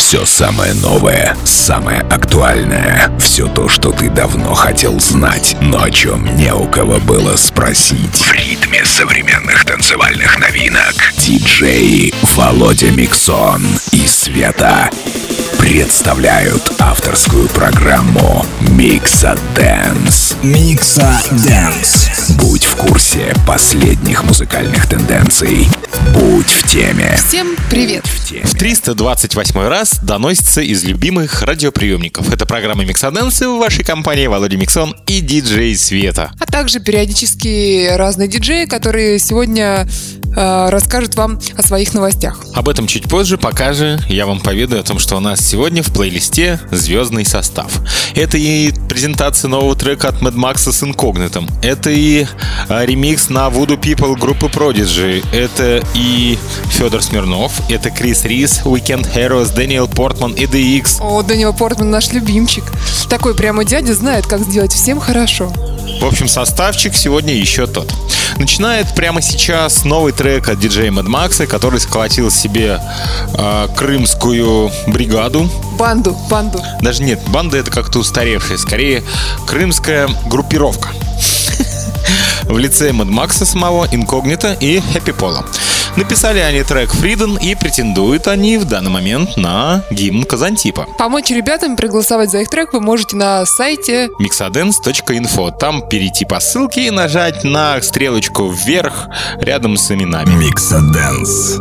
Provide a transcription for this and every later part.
Все самое новое, самое актуальное. Все то, что ты давно хотел знать, но о чем не у кого было спросить. В ритме современных танцевальных новинок. Диджеи Володя Миксон и Света представляют авторскую программу Микса Dance. Микса Dance. Будь в курсе последних музыкальных тенденций. Будь в теме. Всем привет! В 328 раз доносится из любимых радиоприемников. Это программа Микса Dance в вашей компании Володя Миксон и диджей Света. А также периодически разные диджеи, которые сегодня расскажут вам о своих новостях. Об этом чуть позже, пока же я вам поведаю о том, что у нас сегодня в плейлисте звездный состав. Это и презентация нового трека от Mad Max с Incognito. Это и ремикс на Voodoo People группы Prodigy. Это и Федор Смирнов. Это Крис Рис, Weekend Heroes, Дэниел Портман и DX. О, Дэниел Портман наш любимчик. Такой прямо дядя знает, как сделать всем хорошо. В общем, составчик сегодня еще тот. Начинает прямо сейчас новый трек от диджея Mad Max, который сколотил себе крымскую бригаду. Банду. Даже нет, банда — это как-то устаревшая, скорее крымская группировка. В лице Mad Max самого, Incognito и Happy Polo. Написали они трек Freedom, и претендуют они в данный момент на гимн Казантипа. Помочь ребятам проголосовать за их трек вы можете на сайте mixadance.info. Там перейти по ссылке и нажать на стрелочку вверх рядом с именами. Микса Dance.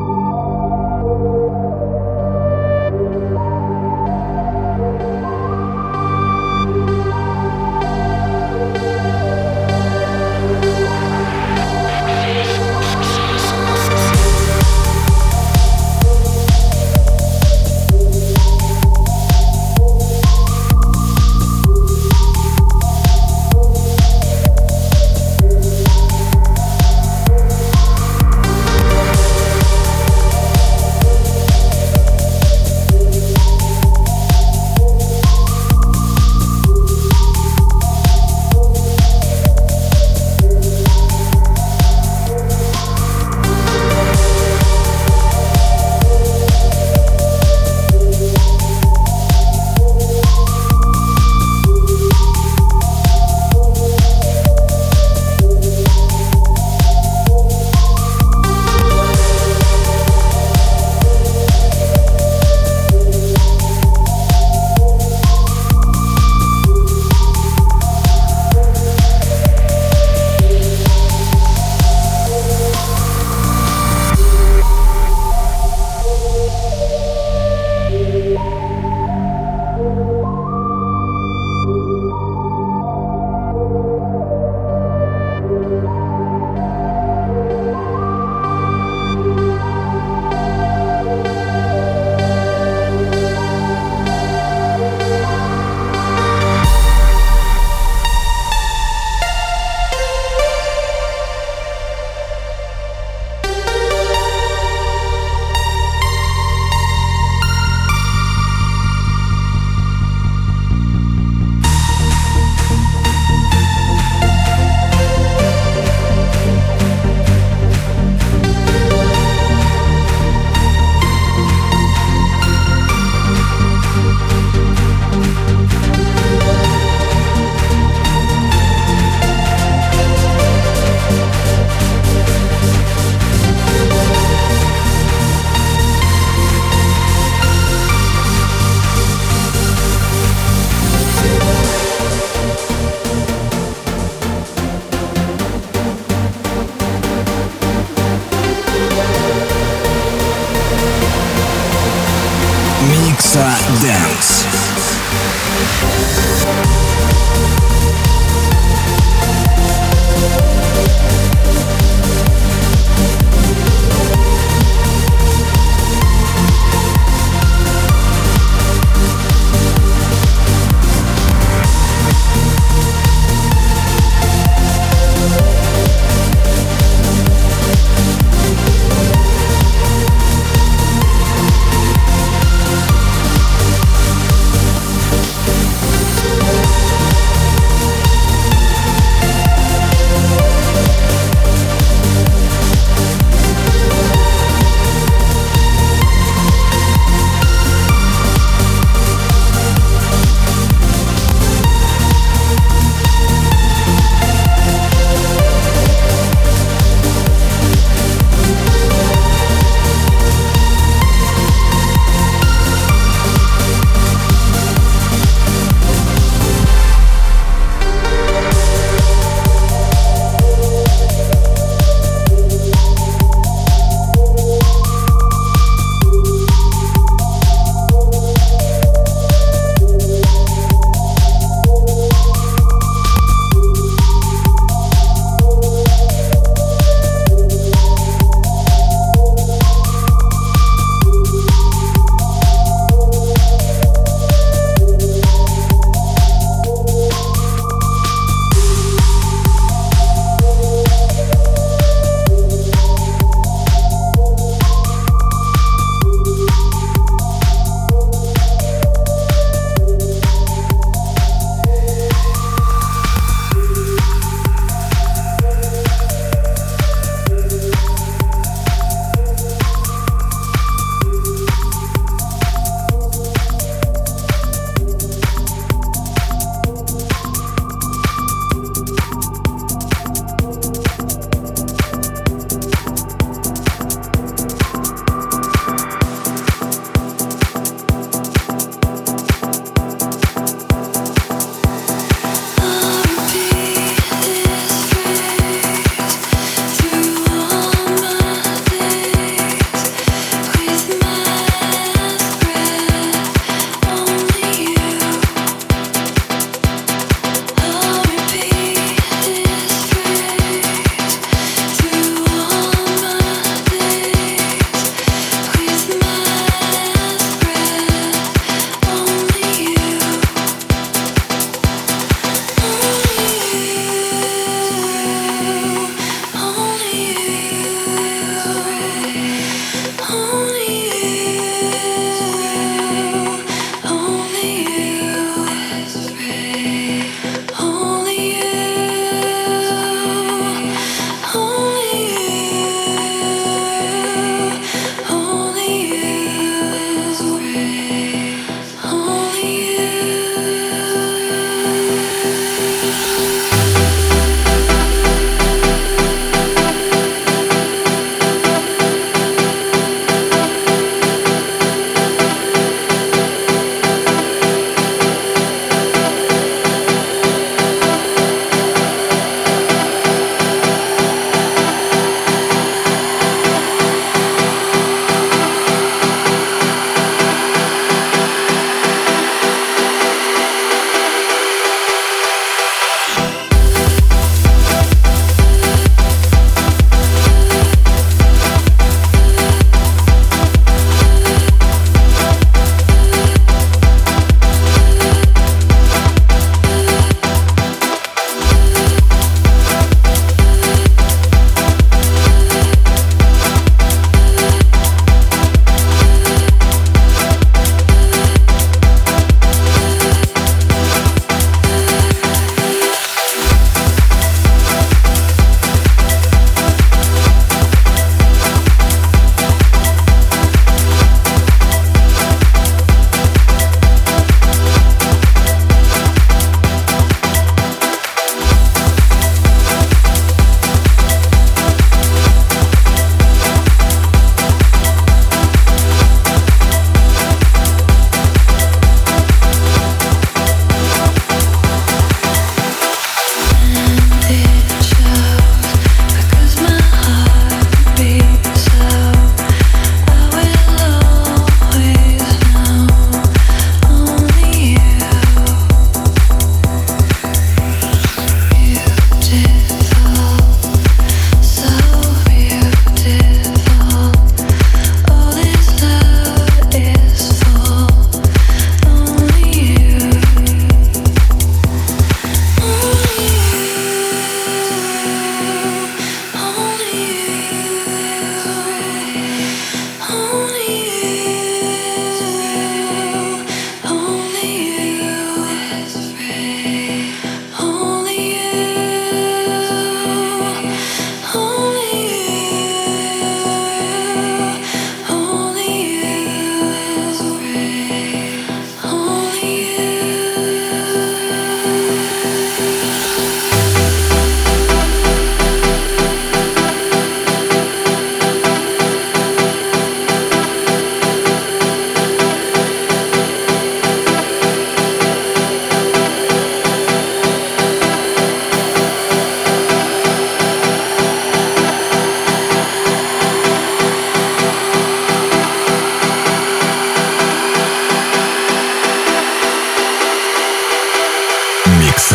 Микса Dance.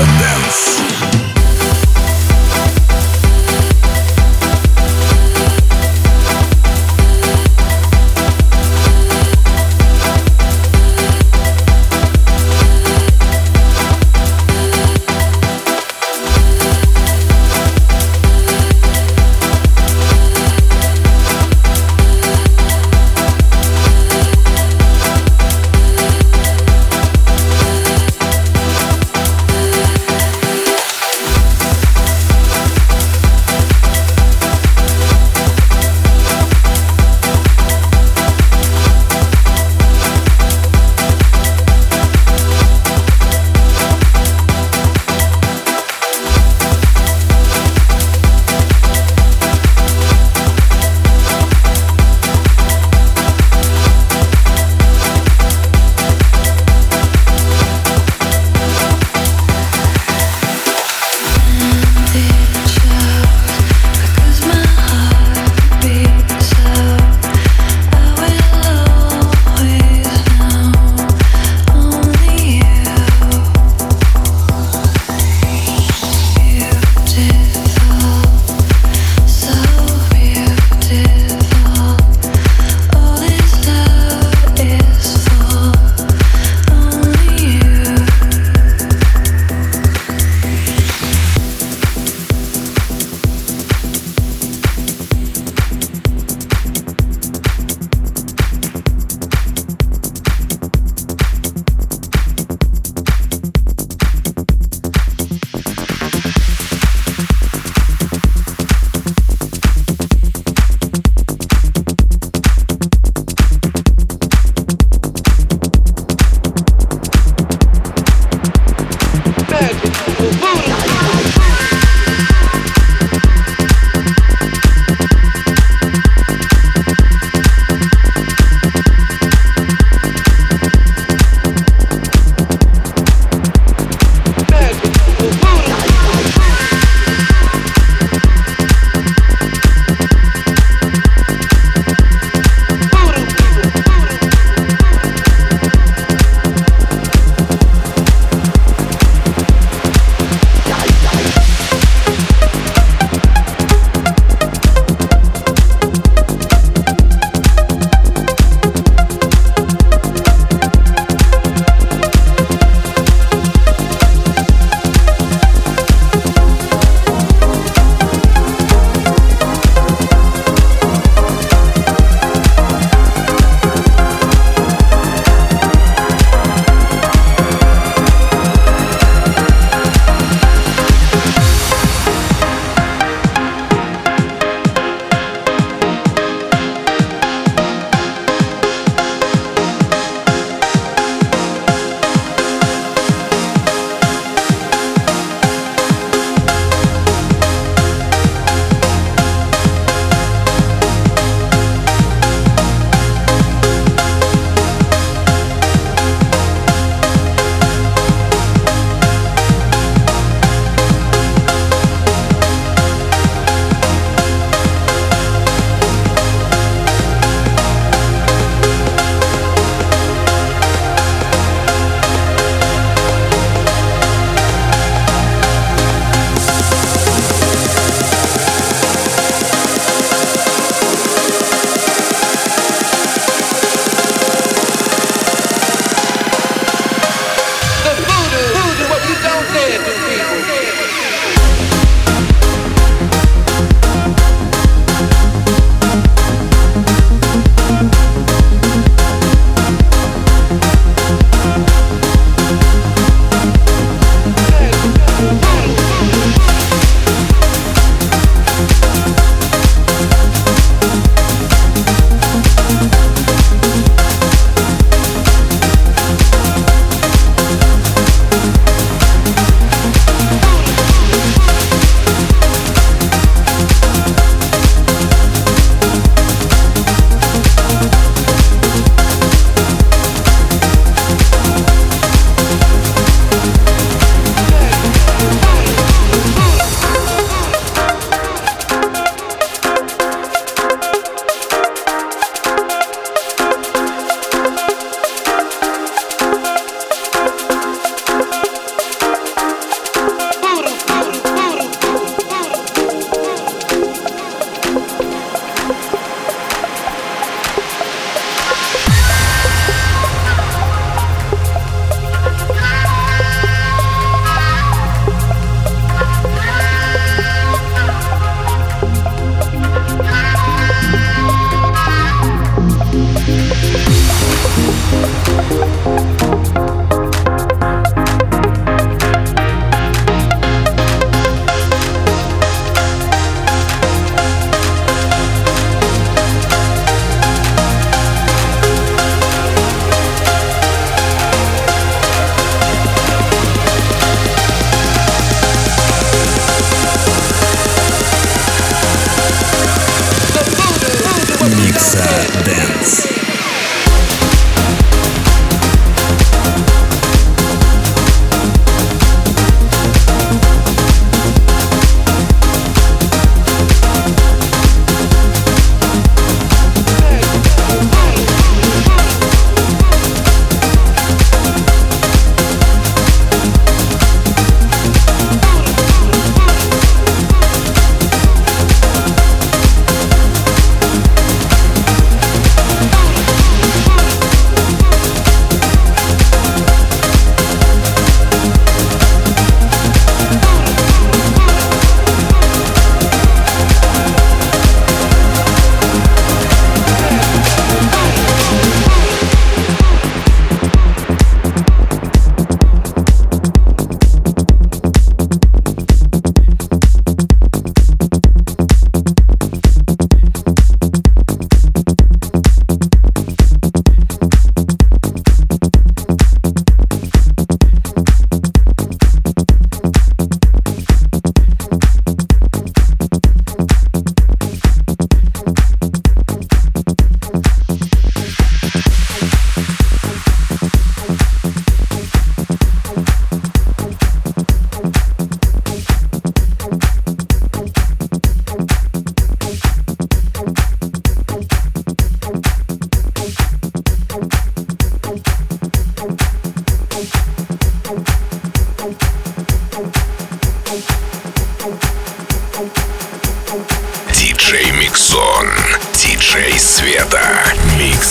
Dance.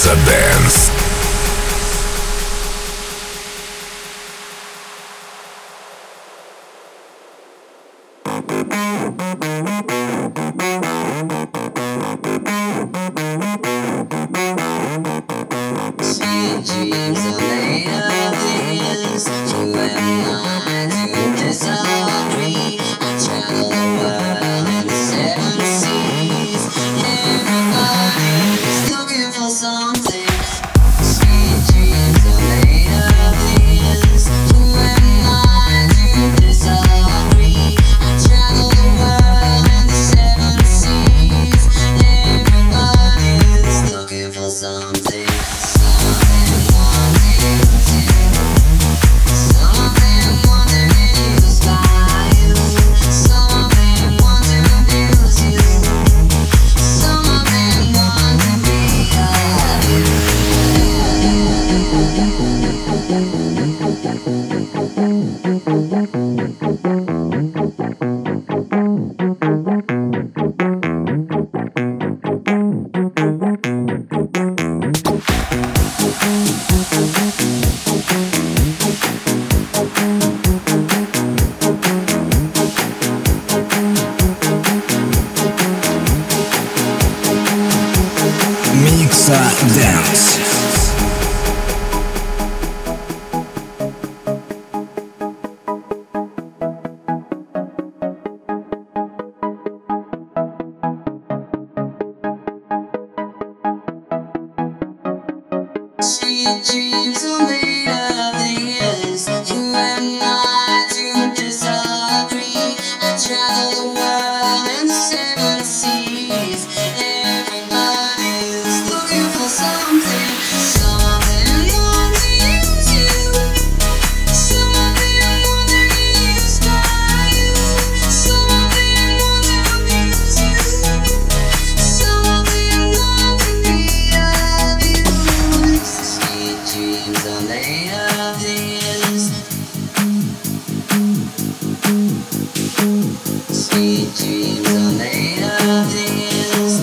Микса Dance. Микса Dance. Sweet dreams are made of this. You and I do disagree. I travel the world and the seven seas. Everybody's looking for something, something more than you. Something more than you style. Something more than amuse you. Something more to be of you. Sweet dreams are made of this. Sweet dreams are made of this.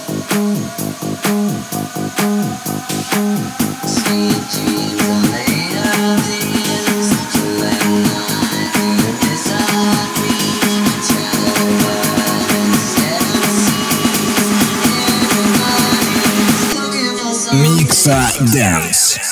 Sweet dreams are made of this. You and I do disagree. Travel the world and seven seas. Everybody's looking for something. Микса Dance.